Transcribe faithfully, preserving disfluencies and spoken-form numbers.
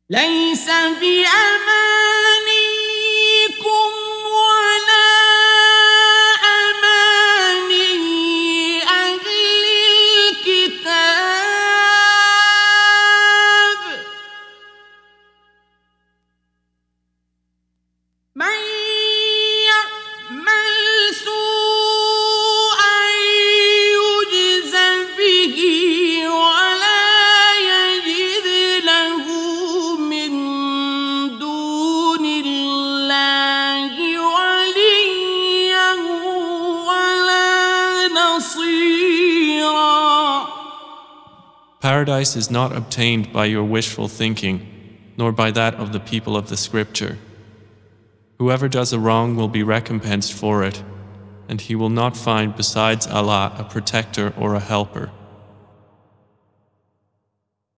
ليس بأمانيكم ولا أماني أهل الكتاب من يعمل سوءا يجز به ولا يجد له من دون الله وليا ولا نصيرا. Paradise is not obtained by your wishful thinking, nor by that of the people of the scripture. Whoever does a wrong will be recompensed for it, and he will not find besides Allah a protector or a helper.